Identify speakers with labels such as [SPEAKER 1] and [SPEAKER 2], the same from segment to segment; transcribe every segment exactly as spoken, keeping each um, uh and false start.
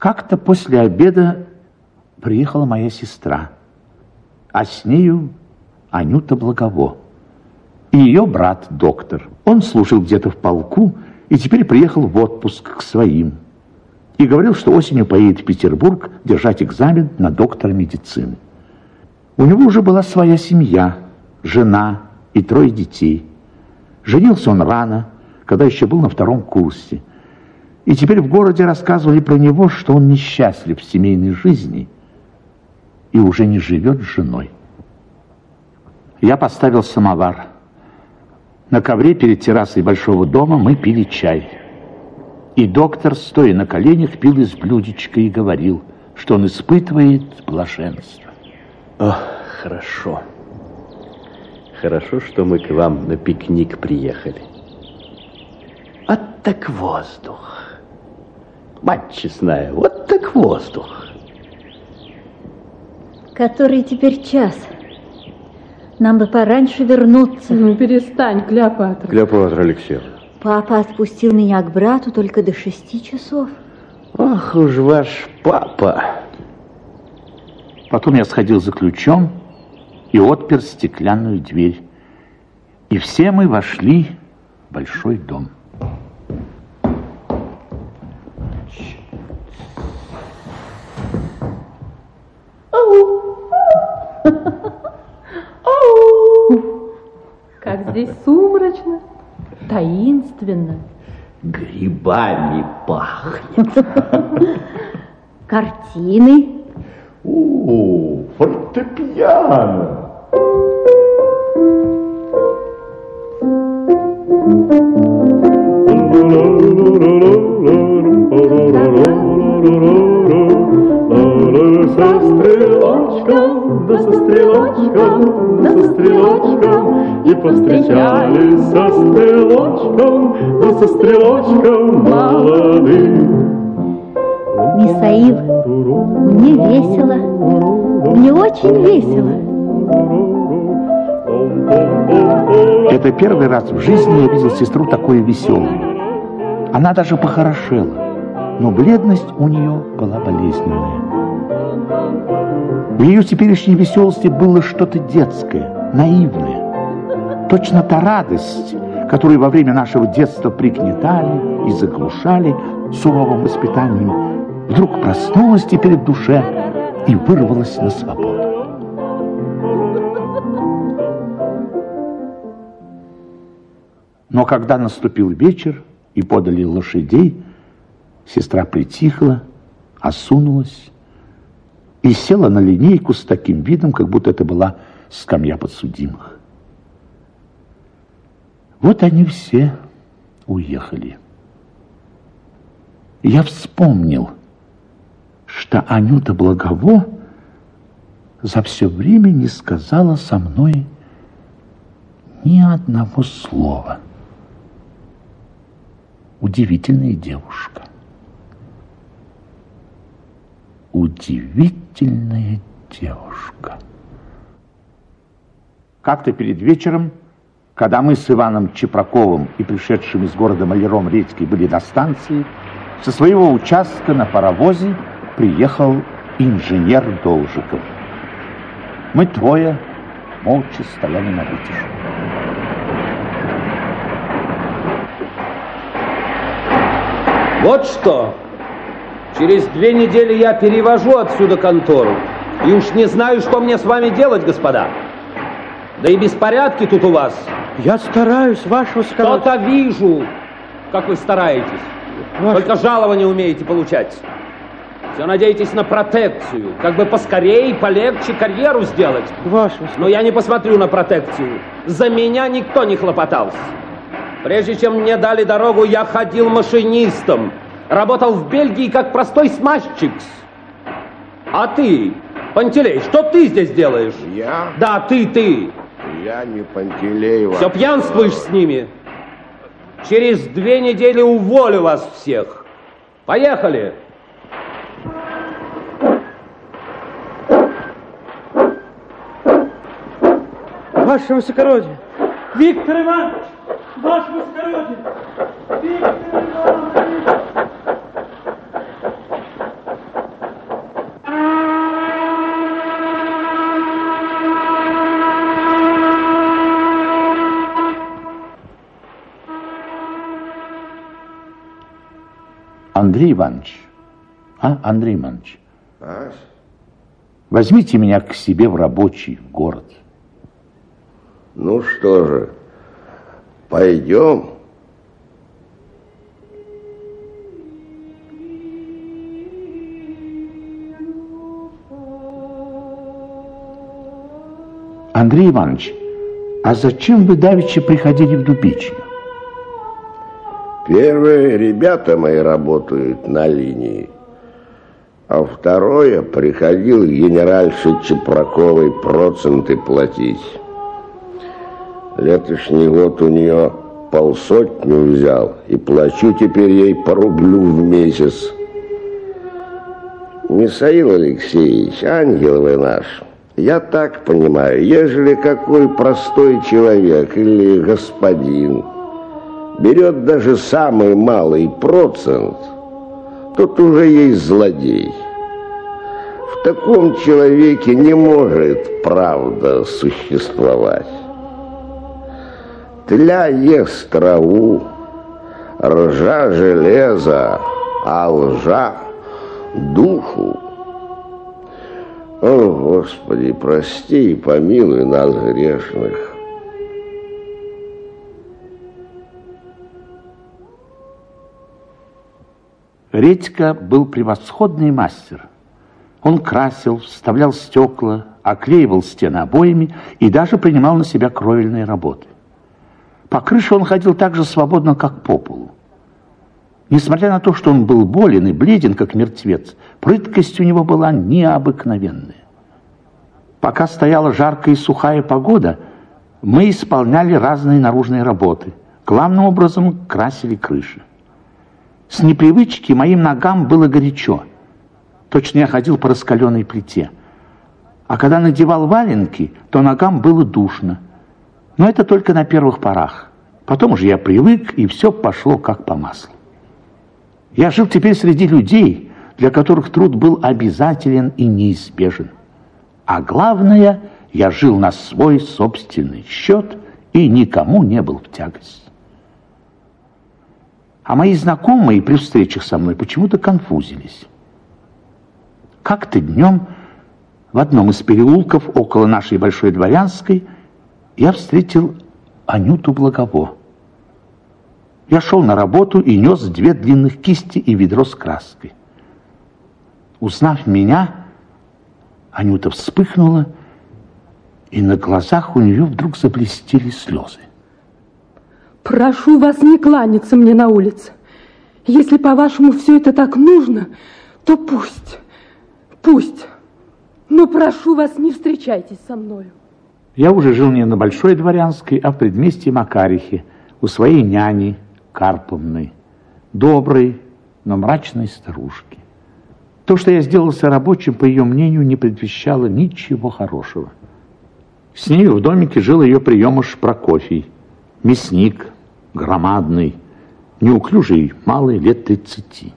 [SPEAKER 1] Как-то после обеда приехала моя сестра, а с нею Анюта Благово и ее брат, доктор. Он служил где-то в полку и теперь приехал в отпуск к своим. И говорил, что осенью поедет в Петербург держать экзамен на доктора медицины. У него уже была своя семья, жена и трое детей. Женился он рано, когда еще был на втором курсе. И теперь в городе рассказывали про него, что он несчастлив в семейной жизни и уже не живет с женой. Я поставил самовар. На ковре перед террасой большого дома мы пили чай. И доктор, стоя на коленях, пил из блюдечка и говорил, что он испытывает блаженство.
[SPEAKER 2] Ох, хорошо. Хорошо, что мы к вам на пикник приехали. Вот так воздух. Мать честная, вот так воздух.
[SPEAKER 3] Который теперь час? Нам бы пораньше вернуться.
[SPEAKER 4] Ну, перестань, Клеопатра.
[SPEAKER 2] Клеопатра Алексеевна.
[SPEAKER 3] Папа отпустил меня к брату только до шести часов.
[SPEAKER 2] Ах уж ваш папа.
[SPEAKER 1] Потом я сходил за ключом и отпер стеклянную дверь. И все мы вошли в большой дом.
[SPEAKER 4] Как здесь сумрачно, таинственно.
[SPEAKER 2] Грибами пахнет.
[SPEAKER 3] Картины.
[SPEAKER 2] О, фортепиано. Со стрелочком, да со стрелочком, да со стрелочком, и повстречались со стрелочком, да со стрелочком молодым.
[SPEAKER 3] Мисаил, мне весело, мне очень весело.
[SPEAKER 1] Это первый раз в жизни я видел сестру такой веселой. Она даже похорошела, но бледность у нее была болезненная. В ее теперешней веселости было что-то детское, наивное. Точно та радость, которую во время нашего детства пригнетали и заглушали суровым воспитанием, вдруг проснулась теперь в душе и вырвалась на свободу. Но когда наступил вечер и подали лошадей, сестра притихла, осунулась и села на линейку с таким видом, как будто это была скамья подсудимых. Вот они все уехали. Я вспомнил, что Анюта Благово за все время не сказала со мной ни одного слова. Удивительная девушка. Удивительная девушка. Как-то перед вечером, когда мы с Иваном Чепраковым и пришедшим из города маляром Редькой были на станции, со своего участка на паровозе приехал инженер Должиков. Мы трое молча стояли на вытяжку.
[SPEAKER 5] Вот что, через две недели я перевожу отсюда контору, и уж не знаю, что мне с вами делать, господа. Да и беспорядки тут у вас.
[SPEAKER 6] Я стараюсь, ваше высокородие.
[SPEAKER 5] Что-то вижу, как вы стараетесь. Ваше... Только жалования умеете получать. Все надеетесь на протекцию, как бы поскорее и полегче карьеру сделать.
[SPEAKER 6] Ваше высокородие.
[SPEAKER 5] Но я не посмотрю на протекцию. За меня никто не хлопотался. Прежде чем мне дали дорогу, я ходил машинистом. Работал в Бельгии как простой смазчик. А ты, Пантелей, что ты здесь делаешь?
[SPEAKER 7] Я?
[SPEAKER 5] Да, ты, ты.
[SPEAKER 7] Я не Пантелей.
[SPEAKER 5] Все пьянствуешь с ними. Через две недели уволю вас всех. Поехали.
[SPEAKER 6] Ваше высокородие. Виктор Иванович! Ваше высокородие! Виктор Иванович!
[SPEAKER 1] Андрей Иванович, а, Андрей Иванович,
[SPEAKER 7] А?
[SPEAKER 1] возьмите меня к себе в рабочий город.
[SPEAKER 7] Ну что же, пойдем.
[SPEAKER 1] Андрей Иванович, а зачем вы давеча приходили в Дубичную?
[SPEAKER 7] Первые ребята мои работают на линии, а второе приходил генеральше Чепраковой проценты платить. Летошний год у нее полсотню взял, и плачу теперь ей по рублю в месяц. Михаил Алексеевич, ангел вы наш, я так понимаю, ежели какой простой человек или господин берет даже самый малый процент, тот уже есть злодей. В таком человеке не может правда существовать. Тля ест траву, ржа железо, а лжа душу. О, Господи, прости и помилуй нас, грешных.
[SPEAKER 1] Редька был превосходный мастер. Он красил, вставлял стекла, оклеивал стены обоями и даже принимал на себя кровельные работы. По крыше он ходил так же свободно, как по полу. Несмотря на то, что он был болен и бледен, как мертвец, прыткость у него была необыкновенная. Пока стояла жаркая и сухая погода, мы исполняли разные наружные работы. Главным образом красили крыши. С непривычки моим ногам было горячо. Точно я ходил по раскаленной плите. А когда надевал валенки, то ногам было душно. Но это только на первых порах. Потом уже я привык, и все пошло как по маслу. Я жил теперь среди людей, для которых труд был обязателен и неизбежен. А главное, я жил на свой собственный счет и никому не был в тягость. А мои знакомые при встречах со мной почему-то конфузились. Как-то днем в одном из переулков около нашей Большой Дворянской я встретил Анюту Благово. Я шел на работу и нес две длинных кисти и ведро с краской. Узнав меня, Анюта вспыхнула, и на глазах у нее вдруг заблестели слезы.
[SPEAKER 4] Прошу вас не кланяться мне на улице. Если, по-вашему, все это так нужно, то пусть, пусть. Но прошу вас, не встречайтесь со мною.
[SPEAKER 1] Я уже жил не на Большой Дворянской, а в предместье Макарихи, у своей няни Карповны, доброй, но мрачной старушки. То, что я сделался рабочим, по ее мнению, не предвещало ничего хорошего. С нею в домике жил ее приемыш Прокофий, мясник, громадный, неуклюжий, малый, лет тридцати.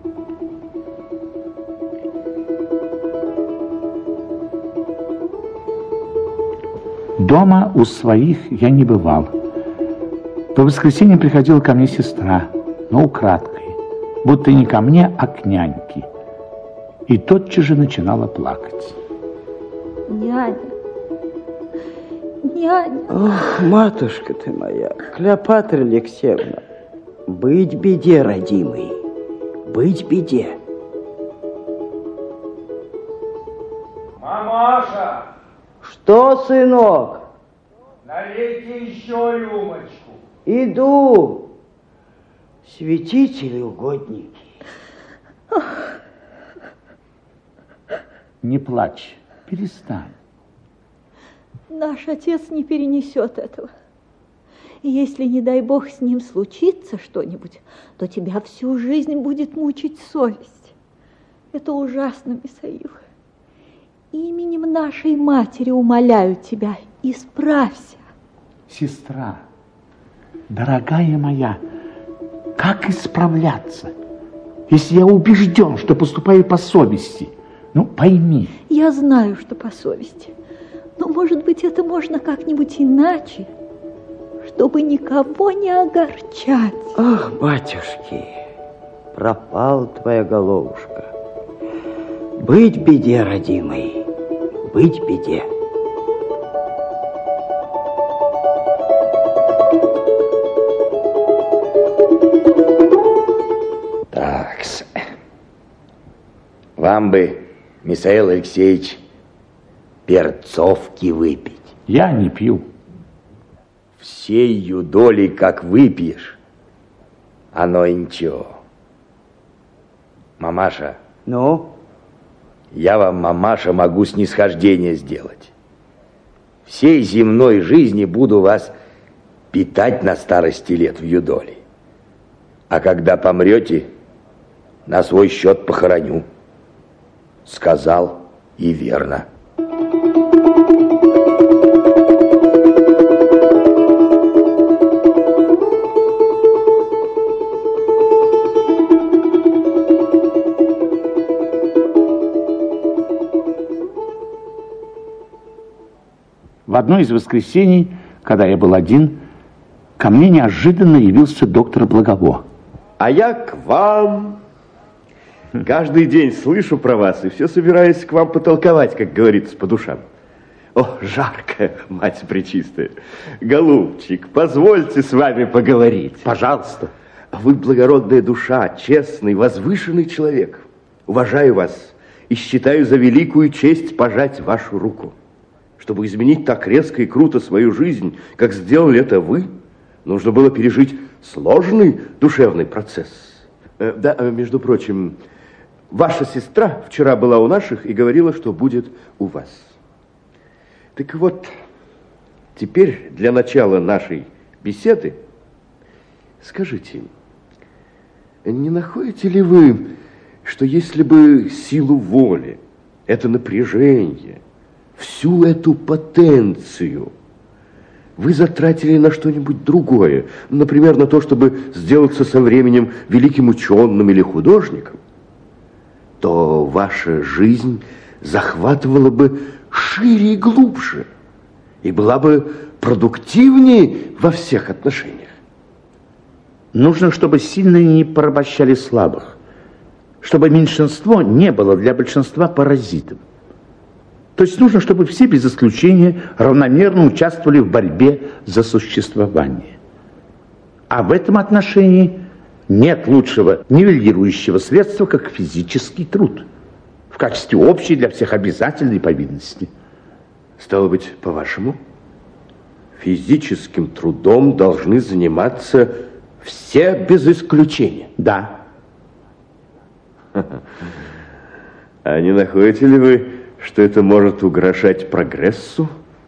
[SPEAKER 1] Дома у своих я не бывал. По воскресеньям приходила ко мне сестра, но украдкой, будто не ко мне, а к няньке. И тотчас же начинала плакать.
[SPEAKER 3] Няня, няня.
[SPEAKER 6] Ох, матушка ты моя, Клеопатра Алексеевна, быть беде, родимый, быть беде.
[SPEAKER 8] Мамаша!
[SPEAKER 6] Что, сынок?
[SPEAKER 8] Налейте еще рюмочку.
[SPEAKER 6] Иду. Святители угодники.
[SPEAKER 1] Не плачь, перестань.
[SPEAKER 3] Наш отец не перенесет этого. И если, не дай бог, с ним случится что-нибудь, то тебя всю жизнь будет мучить совесть. Это ужасно, Михаил. Именем нашей матери умоляю тебя, исправься.
[SPEAKER 1] Сестра, дорогая моя, как исправляться, если я убежден, что поступаю по совести? Ну, пойми.
[SPEAKER 3] Я знаю, что по совести. Но, может быть, это можно как-нибудь иначе, чтобы никого не огорчать.
[SPEAKER 6] Ах, батюшки, пропал твоя головушка. Быть беде, родимый, быть беде.
[SPEAKER 9] Такс. Вам бы, Михаил Алексеевич, перцовки выпить.
[SPEAKER 1] Я не пью.
[SPEAKER 9] Всею долей, как выпьешь, оно и ничего. Мамаша.
[SPEAKER 6] Ну?
[SPEAKER 9] Я вам, мамаша, могу снисхождение сделать. Всей земной жизни буду вас питать на старости лет в юдоле. А когда помрете, на свой счет похороню. Сказал и верно.
[SPEAKER 1] В одно из воскресений, когда я был один, ко мне неожиданно явился доктор Благово.
[SPEAKER 10] А я к вам. Каждый день слышу про вас и все собираюсь к вам потолковать, как говорится, по душам. О, жарко, мать пречистая. Голубчик, позвольте с вами поговорить.
[SPEAKER 1] Пожалуйста.
[SPEAKER 10] Вы благородная душа, честный, возвышенный человек. Уважаю вас и считаю за великую честь пожать вашу руку. Чтобы изменить так резко и круто свою жизнь, как сделали это вы, нужно было пережить сложный душевный процесс. Э, да, между прочим, ваша сестра вчера была у наших и говорила, что будет у вас. Так вот, теперь для начала нашей беседы скажите, не находите ли вы, что если бы силу воли, это напряжение, всю эту потенцию вы затратили на что-нибудь другое, например, на то, чтобы сделаться со временем великим ученым или художником, то ваша жизнь захватывала бы шире и глубже и была бы продуктивнее во всех отношениях.
[SPEAKER 1] Нужно, чтобы сильные не порабощали слабых, чтобы меньшинство не было для большинства паразитом. То есть нужно, чтобы все без исключения равномерно участвовали в борьбе за существование. А в этом отношении нет лучшего нивелирующего средства, как физический труд, в качестве общей для всех обязательной повинности.
[SPEAKER 10] Стало быть, по-вашему, физическим трудом должны заниматься все без исключения?
[SPEAKER 1] Да.
[SPEAKER 10] А не находите ли вы, что это может угрожать прогрессу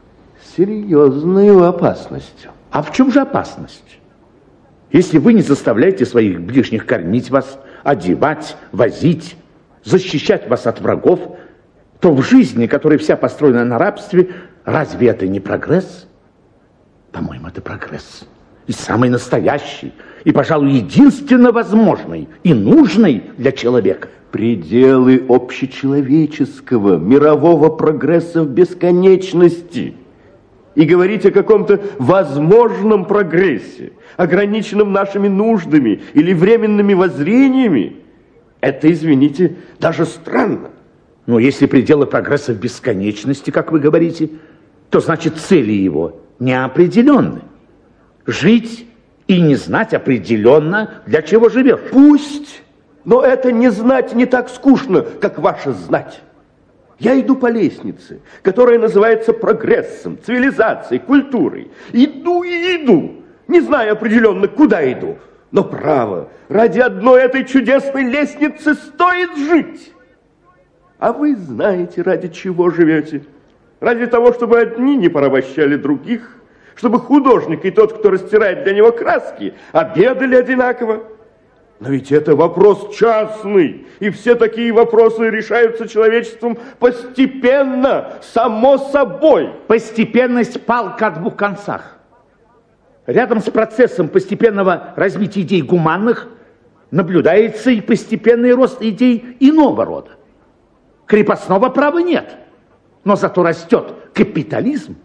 [SPEAKER 10] серьезной опасностью?
[SPEAKER 1] А в чем же опасность? Если вы не заставляете своих ближних кормить вас, одевать, возить, защищать вас от врагов, то в жизни, которая вся построена на рабстве, разве это не прогресс? По-моему, это прогресс. И самый настоящий, и, пожалуй, единственно возможный и нужный для человека.
[SPEAKER 10] Пределы общечеловеческого, мирового прогресса в бесконечности. И говорить о каком-то возможном прогрессе, ограниченном нашими нуждами или временными воззрениями, это, извините, даже странно.
[SPEAKER 1] Но если пределы прогресса в бесконечности, как вы говорите, то значит цели его неопределенны. Жить и не знать определенно, для чего живешь.
[SPEAKER 10] Пусть, но это не знать не так скучно, как ваше знать. Я иду по лестнице, которая называется прогрессом, цивилизацией, культурой. Иду и иду, не зная определенно, куда иду. Но право, ради одной этой чудесной лестницы стоит жить. А вы знаете, ради чего живете? Ради того, чтобы одни не порабощали других, чтобы художник и тот, кто растирает для него краски, обедали одинаково. Но ведь это вопрос частный, и все такие вопросы решаются человечеством постепенно, само собой.
[SPEAKER 1] Постепенность палка о двух концах. Рядом с процессом постепенного развития идей гуманных наблюдается и постепенный рост идей иного рода. Крепостного права нет, но зато растет капитализм.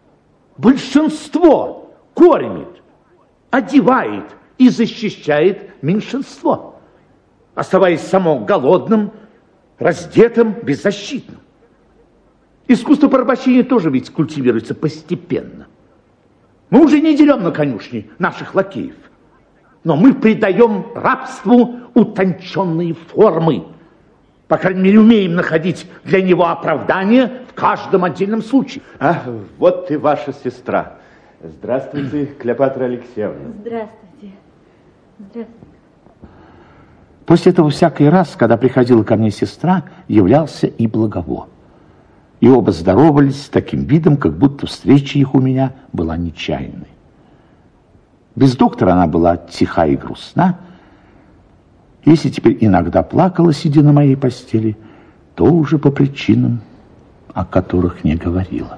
[SPEAKER 1] Большинство кормит, одевает и защищает меньшинство. оставаясь само голодным, раздетым, беззащитным. Искусство порабощения тоже ведь культивируется постепенно. Мы уже не дерем на конюшне наших лакеев, но мы придаем рабству утонченные формы. По крайней мере, умеем находить для него оправдание в каждом отдельном случае.
[SPEAKER 10] А, вот и ваша сестра. Здравствуйте, Клеопатра Алексеевна.
[SPEAKER 3] Здравствуйте. Здравствуйте.
[SPEAKER 1] После этого всякий раз, когда приходила ко мне сестра, являлся и Благово. И оба здоровались с таким видом, как будто встреча их у меня была нечаянной. Без доктора она была тиха и грустна. Если теперь иногда плакала, сидя на моей постели, то уже по причинам, о которых не говорила.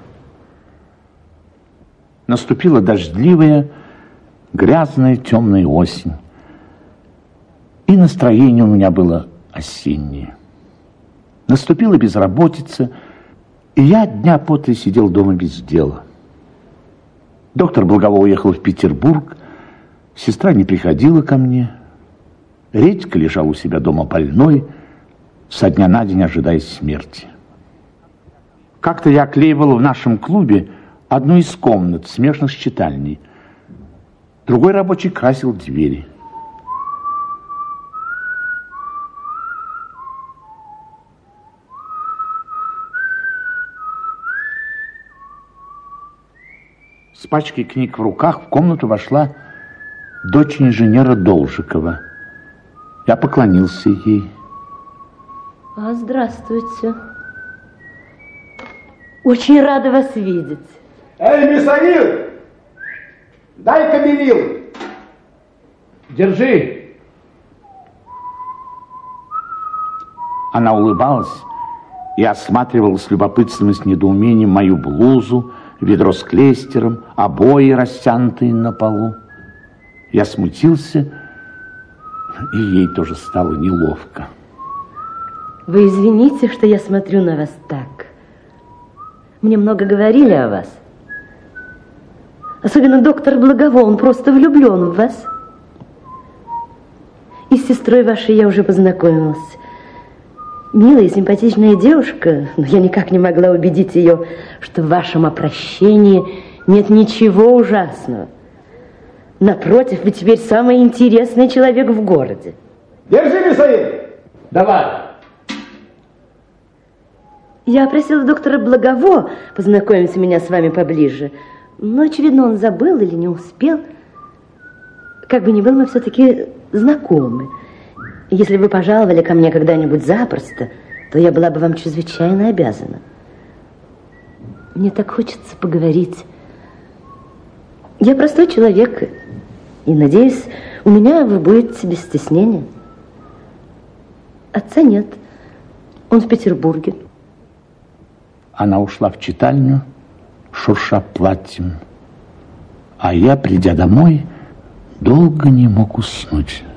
[SPEAKER 1] Наступила дождливая, грязная, темная осень. И настроение у меня было осеннее. Наступила безработица, и я дня по три сидел дома без дела. Доктор Благово уехал в Петербург, сестра не приходила ко мне. Редька лежал у себя дома больной, со дня на день ожидая смерти. Как-то я оклеивал в нашем клубе одну из комнат, смежно с читальней. Другой рабочий красил двери. С пачкой книг в руках в комнату вошла дочь инженера Должикова. Я поклонился ей.
[SPEAKER 11] А, здравствуйте. Очень рада вас видеть.
[SPEAKER 8] Эй, Мисаил, дай-ка белил.
[SPEAKER 1] Держи. Она улыбалась и осматривала с любопытством и с недоумением мою блузу, ведро с клейстером, обои, растянутые на полу. Я смутился, и ей тоже стало неловко.
[SPEAKER 11] Вы извините, что я смотрю на вас так. Мне много говорили о вас. Особенно доктор Благово, он просто влюблен в вас. И с сестрой вашей я уже познакомилась. Милая, симпатичная девушка, но я никак не могла убедить ее, что в вашем обращении нет ничего ужасного. Напротив, вы теперь самый интересный человек в городе.
[SPEAKER 8] Держи, Мисаил. Давай.
[SPEAKER 11] Я просила доктора Благово познакомить меня с вами поближе, но, очевидно, он забыл или не успел. Как бы ни было, мы все-таки знакомы. Если вы пожаловали ко мне когда-нибудь запросто, то я была бы вам чрезвычайно обязана. Мне так хочется поговорить. Я простой человек, и, надеюсь, у меня вы будете без стеснения. Отца нет, он в Петербурге.
[SPEAKER 1] Она ушла в читальню, шурша платьем, а я, придя домой, долго не мог уснуть.